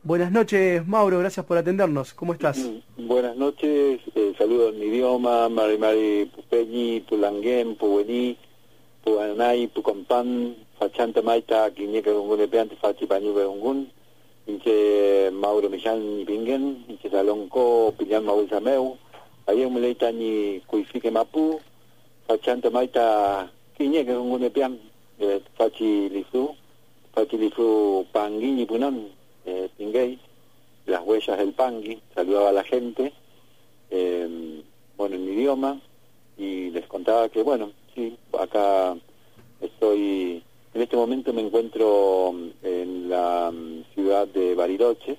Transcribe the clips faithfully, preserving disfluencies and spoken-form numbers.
Buenas noches, Mauro, gracias por atendernos. ¿Cómo estás? Buenas noches, eh, saludos en mi idioma, Mari Mari Pupeñi, Pulanguén, Pubuení, Puanay, Pucompan, Fachanta Maita, Quiñeca Gungunepeante, Fachi Pañu Berungun, Inche Mauro Millán Pingen, Inche Salonco, Pillan Maul Sameu, Ayer Muleita ni Cuifique Mapu, Fachanta Maita, Quiñeca Gungunepean, Fachi Lifu, Fachi Lifu Panguini Punan, Eh, Pinguey, las huellas del Pangui, saludaba a la gente, eh, bueno, en mi idioma, y les contaba que, bueno, sí, acá estoy, en este momento me encuentro en la ciudad de Bariloche,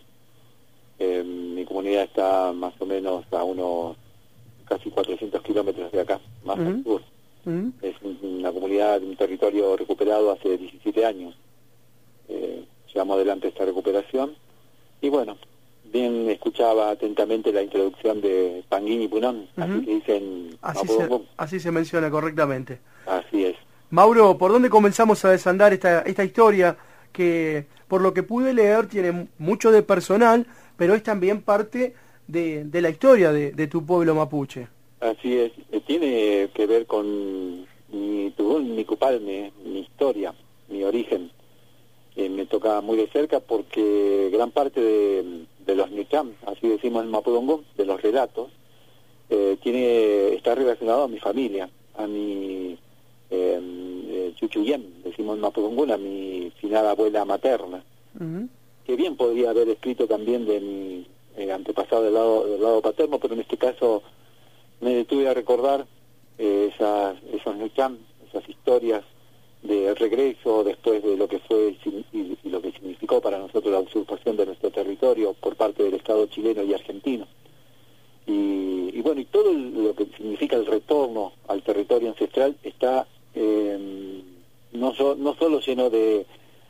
eh, mi comunidad está más o menos a unos casi cuatrocientos kilómetros de acá, más uh-huh. al sur. Uh-huh. Es una comunidad, un territorio recuperado hace diecisiete años. Eh, llevamos adelante esta recuperación y bueno, bien escuchaba atentamente la introducción de Panguini Punón, uh-huh. así que dicen así se, así se menciona correctamente. Así es. Mauro, ¿por dónde comenzamos a desandar esta esta historia que por lo que pude leer tiene mucho de personal, pero es también parte de, de la historia de, de tu pueblo mapuche? Así es, tiene que ver con mi tubún, mi cupalme, mi historia, mi origen. Eh, me toca muy de cerca porque gran parte de, de los Nicham, así decimos en Mapudungun, de los relatos, eh, tiene está relacionado a mi familia, a mi eh, eh, Chuchuyem, decimos en Mapudungun, a mi finada abuela materna, uh-huh. que bien podría haber escrito también de mi eh, antepasado del lado, del lado paterno, pero en este caso me detuve a recordar eh, esas, esos Nicham, esas historias de regreso después de lo que fue y, y lo que significó para nosotros la usurpación de nuestro territorio por parte del Estado chileno y argentino. Y, y bueno, y todo lo que significa el retorno al territorio ancestral está eh, no, so, no solo lleno de,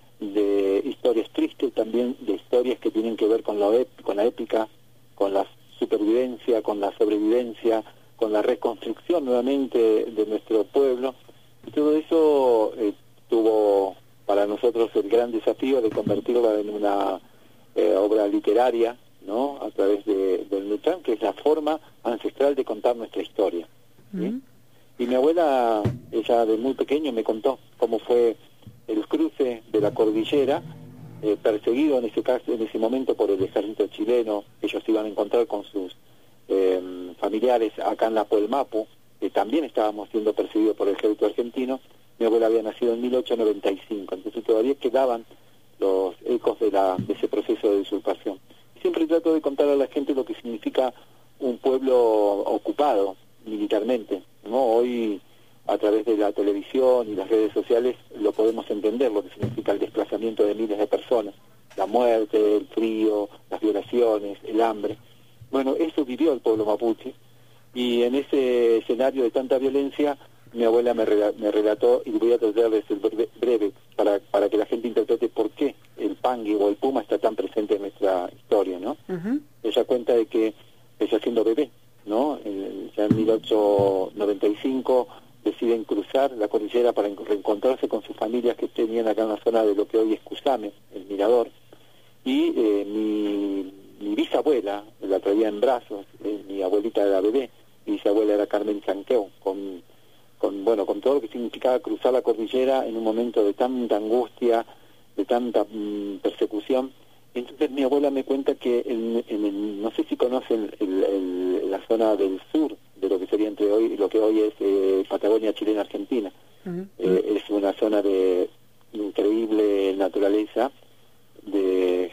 de historias tristes, también de historias que tienen que ver con la, con la épica, con la supervivencia, con la sobrevivencia, con la reconstrucción nuevamente de nuestro pueblo. Y todo eso eh, tuvo para nosotros el gran desafío de convertirlo en una eh, obra literaria, ¿no? A través de, del Nucham, que es la forma ancestral de contar nuestra historia. ¿Sí? Uh-huh. Y mi abuela, ella de muy pequeño me contó cómo fue el cruce de la cordillera, eh, perseguido en ese caso, en ese momento por el ejército chileno. Ellos iban a encontrar con sus eh, familiares acá en la Puelmapu, que también estábamos siendo perseguidos por el ejército argentino. Mi abuela había nacido en mil ochocientos noventa y cinco, entonces todavía quedaban los ecos de, la, de ese proceso de usurpación. Siempre trato de contar a la gente lo que significa un pueblo ocupado militarmente, ¿no? Hoy, a través de la televisión y las redes sociales, lo podemos entender, lo que significa el desplazamiento de miles de personas, la muerte, el frío, las violaciones, el hambre. Bueno, eso vivió el pueblo mapuche. Y en ese escenario de tanta violencia, mi abuela me, rela, me relató, y voy a tratar de ser breve, breve para, para que la gente interprete por qué el Pangui o el Puma está tan presente en nuestra historia, ¿no? Uh-huh. Ella cuenta de que ella siendo bebé, ¿no? En, ya en mil ochocientos noventa y cinco deciden cruzar la cordillera para reencontrarse con sus familias que tenían acá en la zona de lo que hoy es Cusame, el Mirador, y eh, mi... mi bisabuela la traía en brazos, eh, mi abuelita era bebé, mi bisabuela era Carmen Chanqueo, con, con, bueno, con todo lo que significaba cruzar la cordillera en un momento de tanta angustia, de tanta mmm, persecución. Entonces mi abuela me cuenta que en, en el, no sé si conocen el, el, la zona del sur de lo que sería entre hoy, lo que hoy es eh, Patagonia chilena Argentina. Uh-huh. Eh, es una zona de increíble naturaleza, de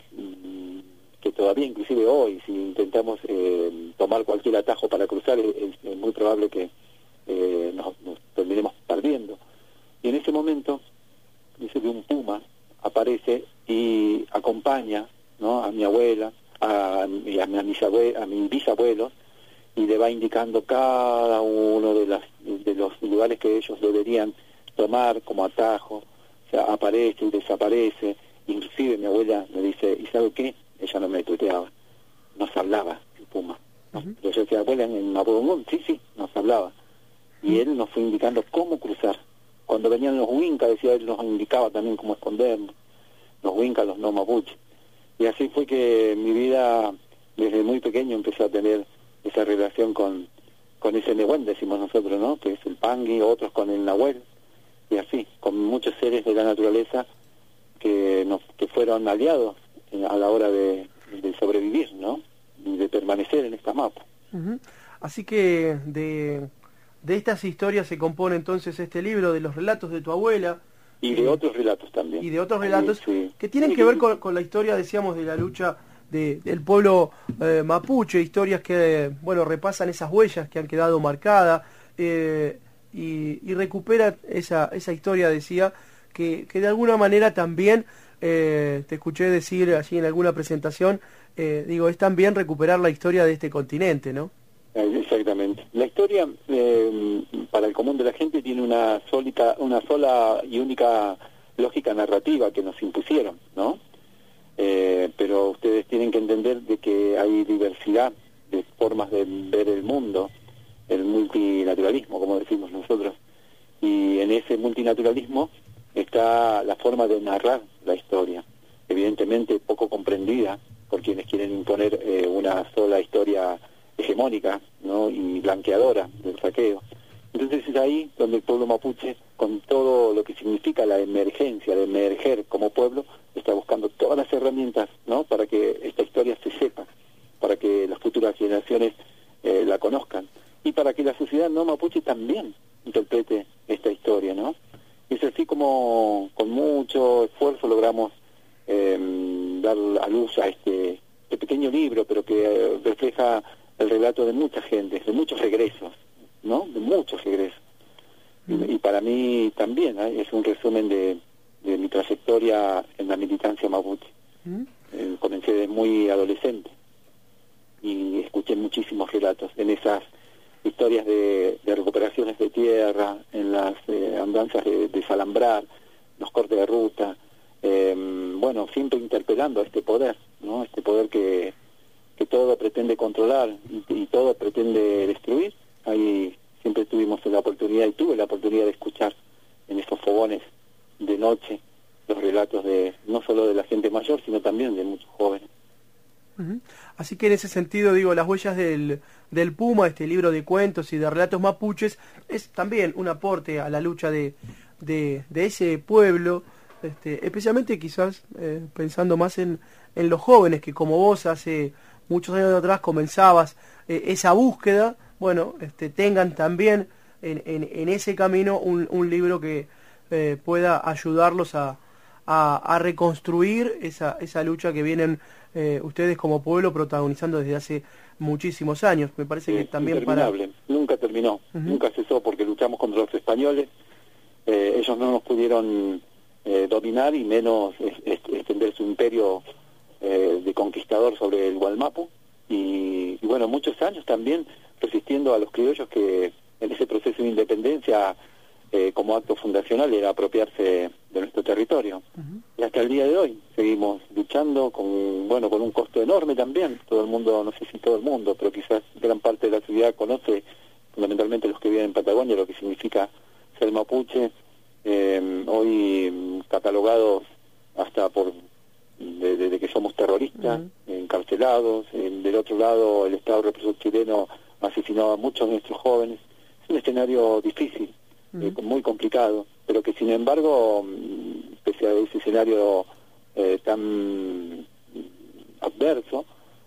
que todavía inclusive hoy, si intentamos eh, tomar cualquier atajo para cruzar, es, es muy probable que eh, nos, nos terminemos perdiendo. Y en ese momento, dice que un puma aparece y acompaña, ¿no?, a mi abuela, a, a, mi, a, mis abue, a mis bisabuelos, y le va indicando cada uno de, las, de los lugares que ellos deberían tomar como atajo. O sea, aparece y desaparece. Inclusive mi abuela me dice, ¿y sabe qué? Ella no me tuteaba, nos hablaba el puma. Nos, uh-huh. Yo decía, abuela, en Mapudungun, sí, sí, nos hablaba. Y uh-huh. él nos fue indicando cómo cruzar. Cuando venían los huincas, decía, él nos indicaba también cómo escondernos. Los huincas, los no mapuche. Y así fue que mi vida, desde muy pequeño, empezó a tener esa relación con, con ese Nehuen, decimos nosotros, ¿no? Que es el Pangui, otros con el Nahuel, y así, con muchos seres de la naturaleza que, nos, que fueron aliados a la hora de, de sobrevivir, ¿no? Y de permanecer en esta mapa. Uh-huh. Así que de, de estas historias se compone entonces este libro, de los relatos de tu abuela. Y de eh, otros relatos también. Y de otros relatos sí, sí. que tienen que ver con, con la historia, decíamos, de la lucha de, del pueblo eh, mapuche, historias que, bueno, repasan esas huellas que han quedado marcadas eh, y, y recupera esa, esa historia, decía, que, que de alguna manera también, eh, te escuché decir allí en alguna presentación, eh, digo, es también recuperar la historia de este continente, ¿no? Exactamente. La historia eh, para el común de la gente tiene una sólida, una sola y única lógica narrativa que nos impusieron, ¿no? Eh, pero ustedes tienen que entender de que hay diversidad de formas de ver el mundo, el multinaturalismo, como decimos nosotros, y en ese multinaturalismo está la forma de narrar la historia, evidentemente poco comprendida por quienes quieren imponer eh, una sola historia hegemónica, ¿no? Y blanqueadora del saqueo. Entonces es ahí donde el pueblo mapuche, con todo lo que significa la emergencia, de emerger como pueblo, está buscando todas las herramientas, ¿no? Para que esta historia se sepa, para que las futuras generaciones eh, la conozcan, y para que la sociedad no mapuche también interprete esta historia, ¿no? Es así como con mucho esfuerzo logramos eh, dar a luz a este, este pequeño libro, pero que eh, refleja el relato de mucha gente, de muchos regresos, ¿no? De muchos regresos. Mm. Y, y para mí también ¿eh? es un resumen de, de mi trayectoria en la militancia mapuche. Mm. Eh, comencé desde muy adolescente y escuché muchísimos relatos en esas historias de, de recuperaciones de tierra, en las eh, andanzas de, de salambrar, los cortes de ruta, eh, bueno, siempre interpelando a este poder, ¿no? Este poder que que todo pretende controlar y, y todo pretende destruir. Ahí siempre tuvimos la oportunidad, y tuve la oportunidad de escuchar en esos fogones de noche los relatos de no solo de la gente mayor, sino también de muchos jóvenes. Uh-huh. Así que en ese sentido, digo, Las huellas del, del Puma, este libro de cuentos y de relatos mapuches, es también un aporte a la lucha de, de, de ese pueblo, este, especialmente quizás eh, pensando más en, en los jóvenes, que como vos hace muchos años atrás comenzabas eh, esa búsqueda, bueno, este, tengan también en, en, en ese camino un, un libro que eh, pueda ayudarlos a, a, a reconstruir esa, esa lucha que vienen eh, ustedes como pueblo protagonizando desde hace muchísimos años. Me parece sí, que también para... Nunca terminó, uh-huh. Nunca cesó, porque luchamos contra los españoles, eh, ellos no nos pudieron eh, dominar y menos est- extender su imperio Eh, de conquistador sobre el Gualmapu, y, y bueno, muchos años también resistiendo a los criollos que en ese proceso de independencia eh, como acto fundacional era apropiarse de nuestro territorio. Uh-huh. Y hasta el día de hoy seguimos luchando con, bueno, con un costo enorme también. Todo el mundo, no sé si todo el mundo, pero quizás gran parte de la sociedad conoce, fundamentalmente los que viven en Patagonia, lo que significa ser mapuche, eh, hoy catalogados hasta por De, de, de que somos terroristas, uh-huh. encarcelados. En, del otro lado, el Estado represor chileno asesinaba a muchos de nuestros jóvenes. Es un escenario difícil, uh-huh. eh, muy complicado, pero que sin embargo, pese a ese escenario eh, tan adverso,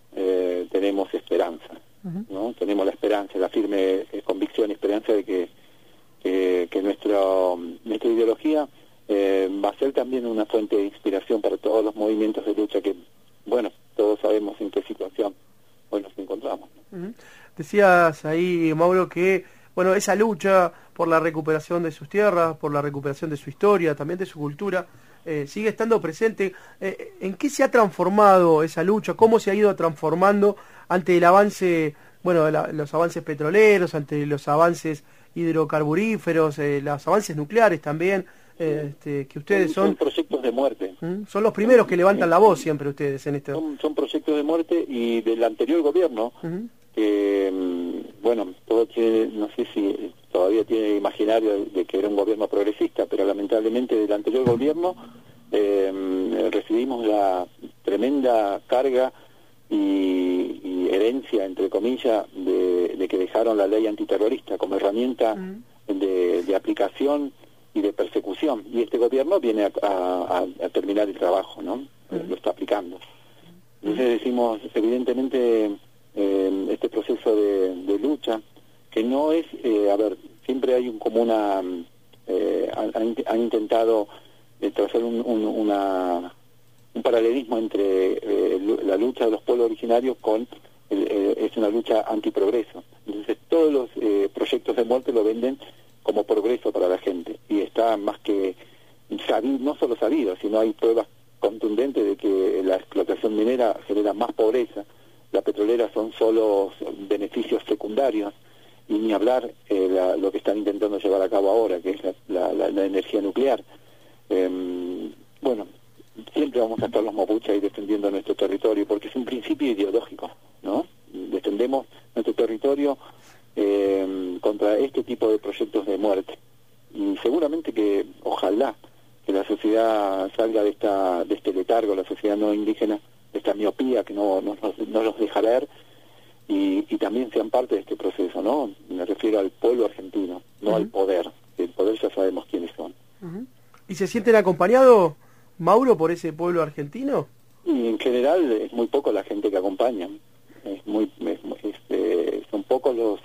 eh, tenemos esperanza, uh-huh. ¿no? Tenemos la esperanza, la firme eh, convicción y esperanza de que, que, que nuestra, nuestra ideología Eh, va a ser también una fuente de inspiración para todos los movimientos de lucha que, bueno, todos sabemos en qué situación hoy nos encontramos. Uh-huh. Decías ahí, Mauro, que, bueno, esa lucha por la recuperación de sus tierras, por la recuperación de su historia, también de su cultura, eh, sigue estando presente. Eh, ¿En qué se ha transformado esa lucha? ¿Cómo se ha ido transformando ante el avance, bueno, la, los avances petroleros, ante los avances hidrocarburíferos, eh, los avances nucleares también? Este, que ustedes son, son proyectos de muerte. ¿Mm? Son los primeros que levantan la voz siempre ustedes en esto. Son, son proyectos de muerte y del anterior gobierno, uh-huh. que, bueno, todo tiene, no sé si todavía tiene imaginario de, de que era un gobierno progresista, pero lamentablemente del anterior gobierno eh, recibimos la tremenda carga y, y herencia, entre comillas, de, de que dejaron la ley antiterrorista como herramienta mm. de, de aplicación y de persecución. Y este gobierno viene a, a, a terminar el trabajo, ¿no? Mm. Lo está aplicando. Entonces decimos, evidentemente, eh, este proceso de, de lucha, que no es, eh, a ver, siempre hay un, como una, eh, han, han intentado eh, trazar un, un, una, un paralelismo entre eh, la lucha de los pueblos originarios con, el, eh, es una lucha antiprogreso. Entonces todos los eh, proyectos de muerte lo venden como progreso para la gente, y está más que sabido, no solo sabido, sino hay pruebas contundentes de que la explotación minera genera más pobreza, la petrolera son solo beneficios secundarios, y ni hablar eh, la, lo que están intentando llevar a cabo ahora, que es la, la, la, la energía nuclear. Eh, bueno, siempre vamos a estar los mapuches ahí defendiendo nuestro territorio, porque es un principio ideológico, ¿no? Defendemos nuestro territorio eh, contra este tipo de proyectos de muerte. Y seguramente que, ojalá, que la sociedad salga de esta de este letargo, la sociedad no indígena, de esta miopía que no, no, no los deja ver, y, y también sean parte de este proceso, ¿no? Me refiero al pueblo argentino, no uh-huh. al poder. El poder ya sabemos quiénes son. Uh-huh. ¿Y se sienten acompañados, Mauro, por ese pueblo argentino? Y en general es muy poco la gente que acompaña. Es muy, es, este, son pocos los,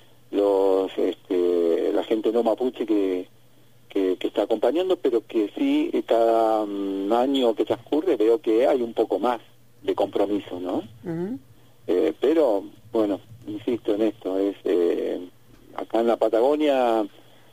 los, este, la gente no mapuche que, que, que está acompañando, pero que sí cada um, año que transcurre veo que hay un poco más de compromiso, ¿no? Uh-huh. Eh, pero, bueno, insisto en esto, es eh, acá en la Patagonia,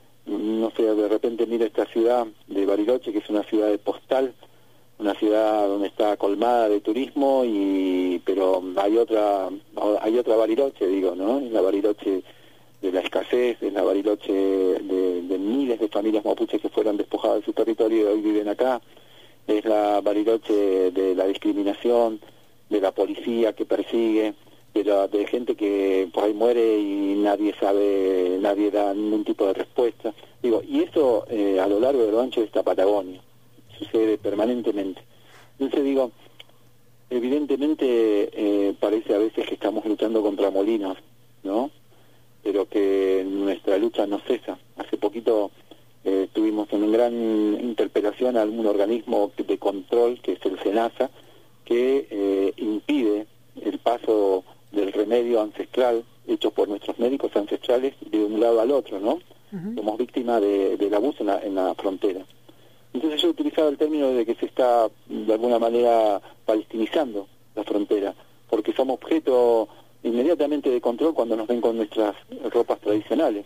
no sé, de repente mira esta ciudad de Bariloche, que es una ciudad de postal, una ciudad donde está colmada de turismo, y pero hay otra hay otra Bariloche, digo, ¿no? Es la Bariloche de la escasez, es la Bariloche de, de miles de familias mapuches que fueron despojadas de su territorio y hoy viven acá, es la Bariloche de la discriminación, de la policía que persigue, de, la, de gente que por ahí muere y nadie sabe, nadie da ningún tipo de respuesta. Digo, y eso eh, a lo largo de lo ancho de esta Patagonia sucede permanentemente. Entonces digo, evidentemente eh, parece a veces que estamos luchando contra molinos, ¿no? Pero que nuestra lucha no cesa. Hace poquito eh, tuvimos una gran interpelación a algún organismo de control, que es el SENASA, que eh, impide el paso del remedio ancestral hecho por nuestros médicos ancestrales de un lado al otro, ¿no? Uh-huh. Somos víctimas de, del abuso en la, en la frontera. Entonces yo he utilizado el término de que se está de alguna manera palestinizando la frontera, porque somos objeto inmediatamente de control cuando nos ven con nuestras ropas tradicionales,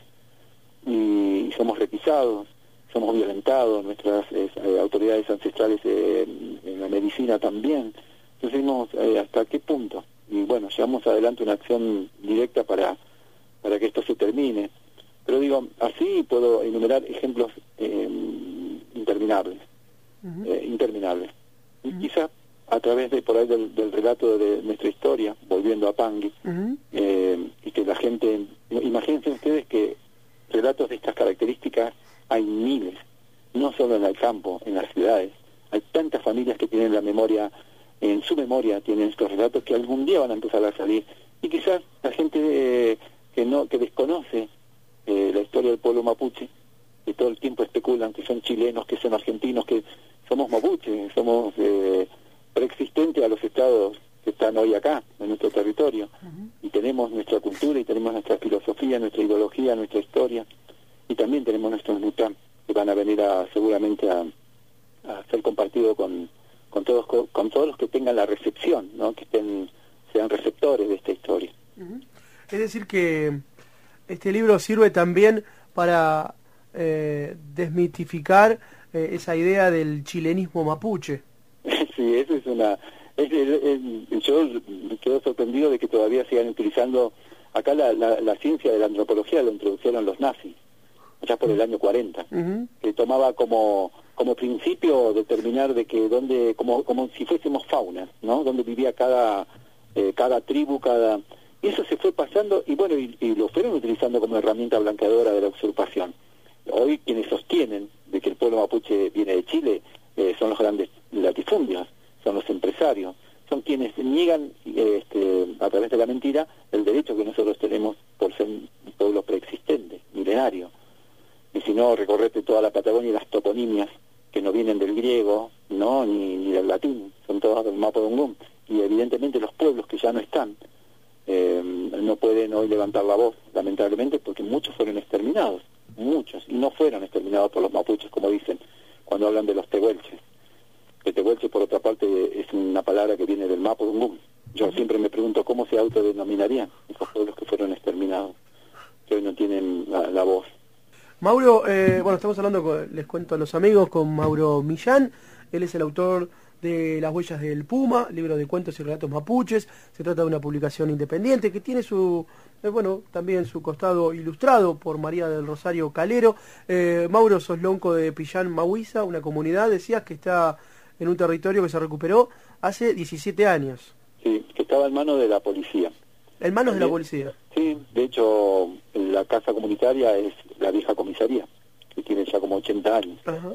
y, y somos requisados, somos violentados, nuestras eh, autoridades ancestrales eh, en la medicina también. Entonces vimos eh, hasta qué punto, y bueno, llevamos adelante una acción directa para, para que esto se termine. Pero digo, así puedo enumerar ejemplos eh, interminables, uh-huh. eh, interminables. Uh-huh. Y quizás a través de por ahí del, del relato de nuestra historia, volviendo a Pangui, uh-huh. eh, y que la gente, imagínense ustedes que relatos de estas características hay miles, no solo en el campo, en las ciudades. Hay tantas familias que tienen la memoria, en su memoria tienen estos relatos que algún día van a empezar a salir, y quizás la gente eh, que no que desconoce eh, la historia del pueblo mapuche, que todo el tiempo especulan que son chilenos, que son argentinos, que somos mapuches, somos eh, preexistentes a los estados que están hoy acá, en nuestro territorio, uh-huh. y tenemos nuestra cultura, y tenemos nuestra filosofía, nuestra ideología, nuestra historia, y también tenemos nuestros nutam, que van a venir a, seguramente a, a ser compartidos con, con todos con, con todos los que tengan la recepción, ¿no? Que estén, sean receptores de esta historia. Uh-huh. Es decir que este libro sirve también para eh, desmitificar eh, esa idea del chilenismo mapuche. Sí, eso es una... Es, es, es, yo me quedo sorprendido de que todavía sigan utilizando... Acá la, la, la ciencia de la antropología lo introdujeron los nazis, ya por el año cuarenta, uh-huh. que tomaba como como principio determinar de que dónde, como como si fuésemos fauna, ¿no? Dónde vivía cada eh, cada tribu, cada... Y eso se fue pasando, y bueno, y, y lo fueron utilizando como herramienta blanqueadora de la usurpación. Hoy quienes sostienen de que el pueblo mapuche viene de Chile eh, son los grandes latifundios, son los empresarios, son quienes niegan este, a través de la mentira el derecho que nosotros tenemos por ser un pueblo preexistente, milenario. Y si no, recorrete toda la Patagonia y las toponimias que no vienen del griego, no ni, ni del latín, son todas del Mapudungun. Y evidentemente los pueblos que ya no están eh, no pueden hoy levantar la voz, lamentablemente, porque muchos fueron exterminados, muchos, y no fueron exterminados por los mapuches, como dicen cuando hablan de los tehuelches. Que tehuelche, por otra parte, es una palabra que viene del Mapudungun. Yo siempre me pregunto cómo se autodenominarían esos pueblos que fueron exterminados, que hoy no tienen la, la voz. Mauro, eh, bueno, estamos hablando, con, les cuento a los amigos, con Mauro Millán. Él es el autor de Las huellas del Puma, libro de cuentos y relatos mapuches. Se trata de una publicación independiente que tiene su, eh, bueno, también su costado ilustrado por María del Rosario Calero. Eh, Mauro, sos lonco de Pillán Mahuiza, una comunidad, decías, que está en un territorio que se recuperó hace diecisiete años. Sí, que estaba en manos de la policía. ¿En manos de la policía? Sí, de hecho, la casa comunitaria es la vieja comisaría, que tiene ya como ochenta años. Ajá.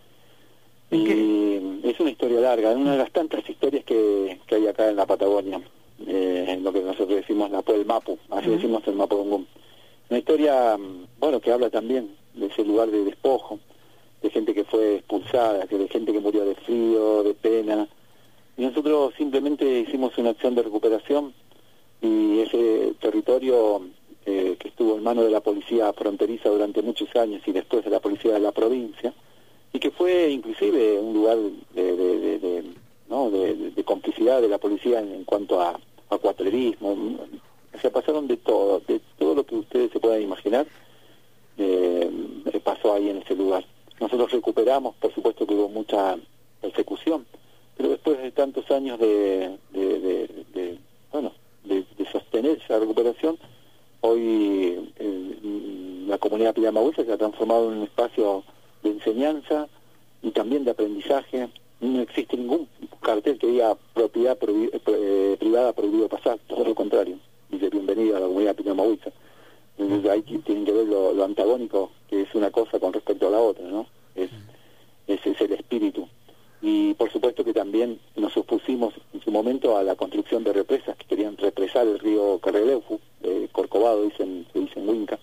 Y ¿Qué? Es una historia larga, es una de las tantas historias que, que hay acá en la Patagonia, eh, en lo que nosotros decimos la Puel Mapu, así uh-huh. decimos el Mapudungun. Una historia, bueno, que habla también de ese lugar de despojo, de gente que fue expulsada, de gente que murió de frío, de pena. Y nosotros simplemente hicimos una acción de recuperación, y ese territorio eh, que estuvo en manos de la policía fronteriza durante muchos años y después de la policía de la provincia, y que fue inclusive un lugar de, de, de, de, ¿no? de, de, de complicidad de la policía en, en cuanto a, a cuatrerismo. O sea, pasaron de todo, de todo lo que ustedes se puedan imaginar, eh, pasó ahí en ese lugar. Nosotros recuperamos, por supuesto que hubo mucha persecución, pero después de tantos años de, de, de, de bueno, de, de sostener esa recuperación, hoy eh, la comunidad Pillán Mahuiza se ha transformado en un espacio de enseñanza y también de aprendizaje. No existe ningún cartel que diga propiedad prohibi eh, privada prohibido pasar, todo lo contrario, dice bienvenido a la comunidad Pillán Mahuiza. Entonces ahí tienen que ver lo, lo antagónico que es una cosa con respecto a la otra, ¿no? Es, ese es el espíritu. Y por supuesto que también nos opusimos en su momento a la construcción de represas que querían represar el río Carreleufu, eh, Corcovado, dicen, se dice en Huinca,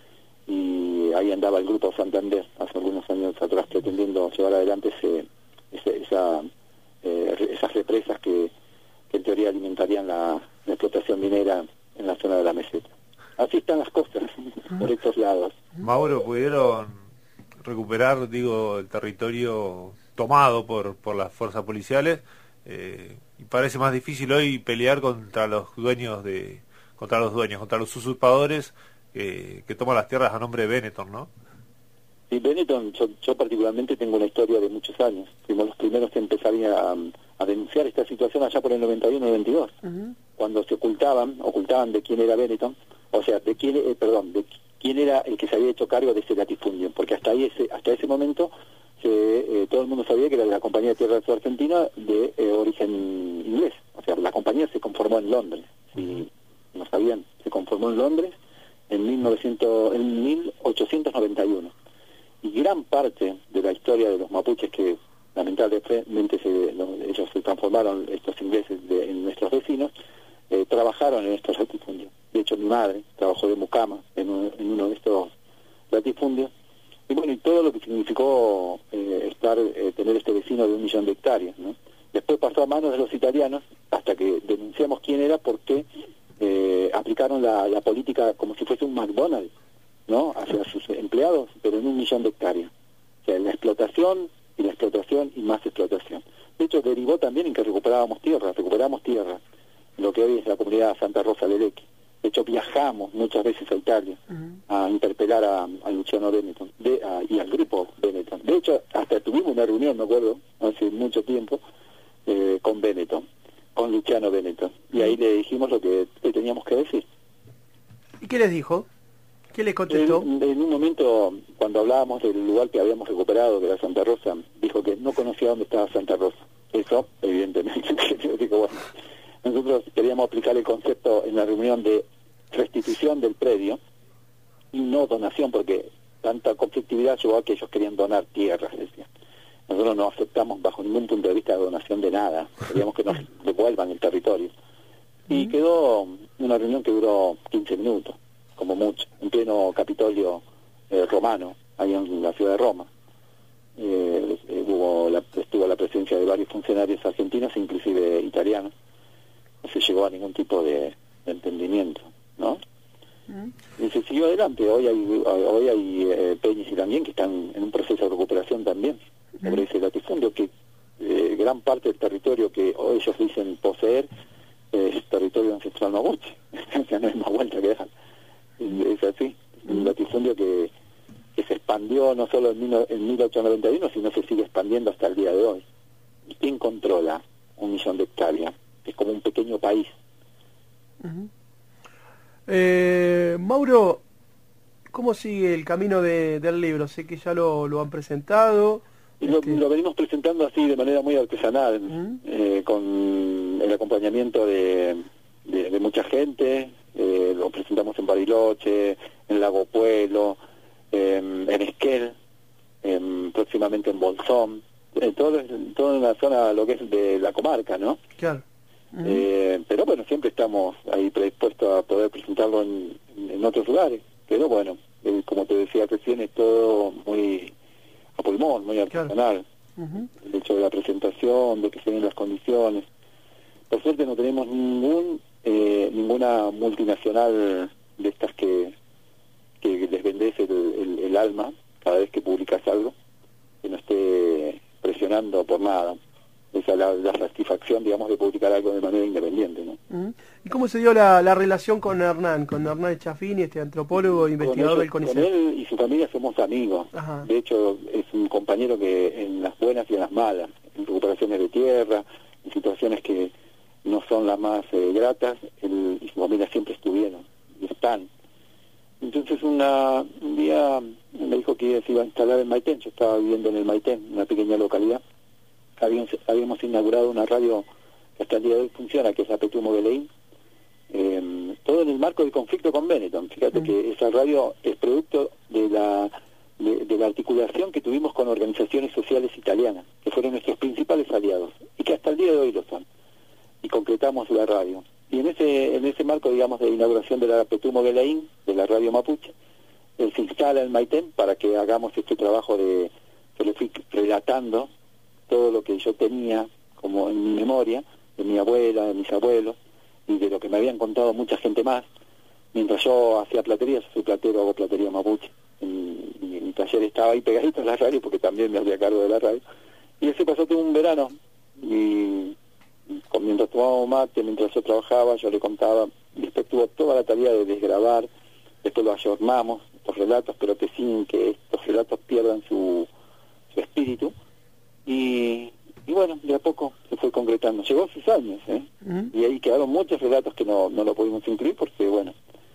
y ahí andaba el Grupo Santander hace algunos años atrás pretendiendo llevar adelante ese, ese, esa, eh, esas represas que, que en teoría alimentarían la, la explotación minera en la zona de la meseta. Así están las cosas por estos lados. Mauro, ¿pudieron recuperar, digo, el territorio tomado por por las fuerzas policiales? Eh, y parece más difícil hoy pelear contra los dueños de contra los dueños, contra los usurpadores eh, que toman las tierras a nombre de Benetton, ¿no? Sí, Benetton, yo, yo particularmente tengo una historia de muchos años. Fuimos los primeros que empezaron a, a denunciar esta situación allá por el noventa y uno noventa y dos, uh-huh. cuando se ocultaban, ocultaban de quién era Benetton, o sea, de quién, eh, perdón, de quién era el que se había hecho cargo de ese latifundio, porque hasta ahí ese, hasta ese momento se, eh, todo el mundo sabía que era de la Compañía de Tierra del Sur Argentina de eh, origen inglés. O sea, la compañía se conformó en Londres, si no sabían, se conformó en Londres en, mil novecientos, en mil ochocientos noventa y uno. Y gran parte de la historia de los mapuches, que lamentablemente se, ellos se transformaron, estos ingleses, de, en nuestros vecinos, eh, trabajaron en estos latifundios. De hecho, mi madre trabajó de mucama en, un, en uno de estos latifundios. Y bueno, y todo lo que significó eh, estar eh, tener este vecino de un millón de hectáreas, ¿no? Después pasó a manos de los italianos, hasta que denunciamos quién era, porque eh, aplicaron la, la política como si fuese un McDonald's, ¿no? Hacia sus empleados, pero en un millón de hectáreas. O sea, la explotación y la explotación y más explotación. De hecho, derivó también en que recuperábamos tierra, recuperamos tierra, lo que hoy es la comunidad Santa Rosa Leleque. De hecho, viajamos muchas veces a Italia uh-huh. a interpelar a, a Luciano Benetton de, a, y al grupo Benetton. De hecho, hasta tuvimos una reunión, me acuerdo, hace mucho tiempo, eh, con Benetton, con Luciano Benetton. Y ahí le dijimos lo que le teníamos que decir. ¿Y qué les dijo? ¿Qué les contestó? En, en un momento, cuando hablábamos del lugar que habíamos recuperado, que era Santa Rosa, dijo que no conocía dónde estaba Santa Rosa. Eso, evidentemente, yo digo, bueno, nosotros queríamos aplicar el concepto en la reunión de restitución del predio y no donación, porque tanta conflictividad llevó a que ellos querían donar tierras, decían. nosotros no aceptamos bajo ningún punto de vista la donación de nada, queríamos que nos devuelvan el territorio. Y quedó una reunión que duró quince minutos, como mucho, en pleno Capitolio eh, romano, ahí en la ciudad de Roma. Eh, eh, hubo la, estuvo la presencia de varios funcionarios argentinos, inclusive italianos. No se llegó a ningún tipo de, de entendimiento, ¿no? Mm. Y se siguió adelante. Hoy hay hoy hay eh, peñas y también que están en un proceso de recuperación también sobre mm. ese latifundio, que eh, gran parte del territorio que hoy ellos dicen poseer es territorio ancestral mapuche. O sea, no hay más vuelta que dejar. Es así, un latifundio que, que se expandió no solo en, mil, en mil ochocientos noventa y uno, sino se sigue expandiendo hasta el día de hoy. ¿Y quién controla un millón de hectáreas? Es como un pequeño país. Uh-huh. eh, Mauro, ¿cómo sigue el camino de, del libro? Sé que ya lo, lo han presentado. Y lo, este... lo venimos presentando así de manera muy artesanal, uh-huh. eh, con el acompañamiento de, de, de mucha gente. Eh, lo presentamos en Bariloche, en Lago Puelo, eh, en Esquel, eh, próximamente en Bolsón, eh, todo, todo en la zona, lo que es de la comarca, ¿no? Claro. Uh-huh. eh, pero bueno, siempre estamos ahí predispuestos a poder presentarlo en, en otros lugares. Pero bueno, eh, como te decía recién, es todo muy a pulmón, muy artesanal. Claro. Uh-huh. El hecho de la presentación, de que se den las condiciones. Por suerte no tenemos ningún eh, ninguna multinacional de estas que, que les vendes el, el, el alma cada vez que publicas algo, que no esté presionando por nada. Esa es la, la satisfacción, digamos, de publicar algo de manera independiente, ¿no? Uh-huh. ¿Y cómo se dio la, la relación con Hernán, con Hernán Chafini, este antropólogo e investigador del CONICET? Con él y su familia somos amigos. Ajá. De hecho, es un compañero que en las buenas y en las malas, en recuperaciones de tierra, en situaciones que no son las más eh, gratas, él y su familia siempre estuvieron y están. Entonces una, un día me dijo que se iba a instalar en Maitén. Yo estaba viviendo en el Maitén, una pequeña localidad. Habíamos, habíamos inaugurado una radio que hasta el día de hoy funciona, que es la Petumo Beleín, eh, todo en el marco del conflicto con Benetton. Fíjate mm. que esa radio es producto de la de, de la articulación que tuvimos con organizaciones sociales italianas, que fueron nuestros principales aliados, y que hasta el día de hoy lo son. Y concretamos la radio. Y en ese en ese marco, digamos, de inauguración de la Petumo Beleín, de la radio mapuche, él se instala en Maitén para que hagamos este trabajo de que le fui relatando todo lo que yo tenía como en mi memoria, de mi abuela, de mis abuelos, y de lo que me habían contado mucha gente más. Mientras yo hacía platería, yo soy platero, hago platería mapuche, y, y mi taller estaba ahí pegadito en la radio, porque también me hacía cargo de la radio. Y ese pasó todo un verano, y, y mientras tomábamos mate, mientras yo trabajaba, yo le contaba, y después tuvo toda la tarea de desgravar, después lo ayornamos, estos relatos, pero que sin que estos relatos pierdan su, su espíritu. Y, y bueno, de a poco se fue concretando. Llegó a sus años, ¿eh? Uh-huh. Y ahí quedaron muchos relatos que no, no lo pudimos incluir porque, bueno,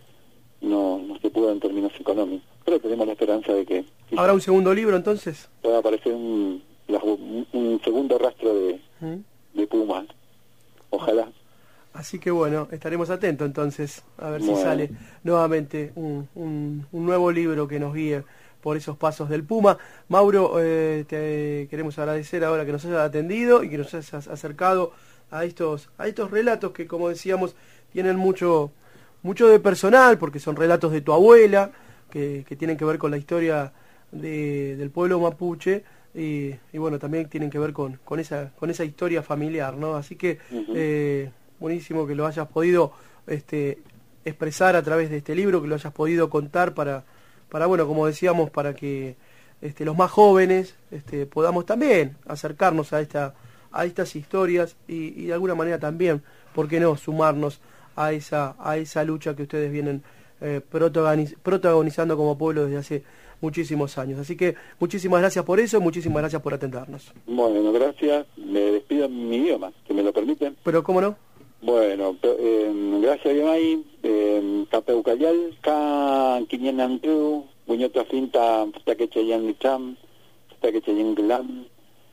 no, no se pudo en términos económicos. Pero tenemos la esperanza de que... ¿Habrá un segundo libro, entonces? Pueda aparecer un, un, un segundo rastro de, uh-huh. de Puma. Ojalá. Así que bueno, estaremos atentos entonces a ver bueno. si sale nuevamente un, un, un nuevo libro que nos guíe por esos pasos del Puma. Mauro, eh, te queremos agradecer ahora que nos hayas atendido y que nos hayas acercado a estos a estos relatos que, como decíamos, tienen mucho mucho de personal, porque son relatos de tu abuela, que, que tienen que ver con la historia de, del pueblo mapuche, y, y bueno, también tienen que ver con, con esa con esa historia familiar, ¿no? Así que uh-huh. eh, buenísimo que lo hayas podido este, expresar a través de este libro, que lo hayas podido contar para para bueno, como decíamos, para que este, los más jóvenes este, podamos también acercarnos a esta a estas historias y, y de alguna manera también, ¿por qué no?, sumarnos a esa a esa lucha que ustedes vienen eh, protagoniz protagonizando como pueblo desde hace muchísimos años. Así que muchísimas gracias por eso, muchísimas gracias por atendernos. Bueno, gracias. Me despido en mi idioma, si me lo permiten. Pero, ¿cómo no? Bueno, eh, gracias Yamai, eh, Capeucayal, Can Quiñanantru, Buñota Finta, Taquechayan Licham, Taquechayan Glam,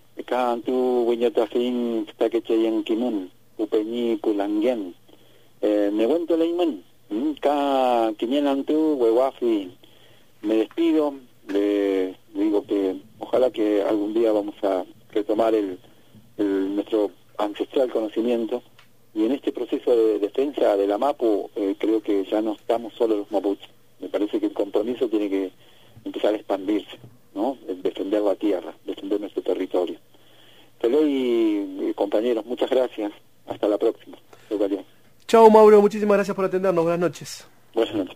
Cantu, Buñota Fin, Taquechayan Kimun, Upeñi Kulangyan, Neguento Leiman, Can Quiñanantru, Huehuafi. Me despido, le digo que ojalá que algún día vamos a retomar el, el nuestro ancestral conocimiento, y en este proceso de defensa de la Mapu eh, creo que ya no estamos solos los mapuches. Me parece que el compromiso tiene que empezar a expandirse, ¿no? El defender la tierra, defender nuestro territorio. Eloy, compañeros, muchas gracias. Hasta la próxima. Chao, Mauro, muchísimas gracias por atendernos. Buenas noches. Buenas noches.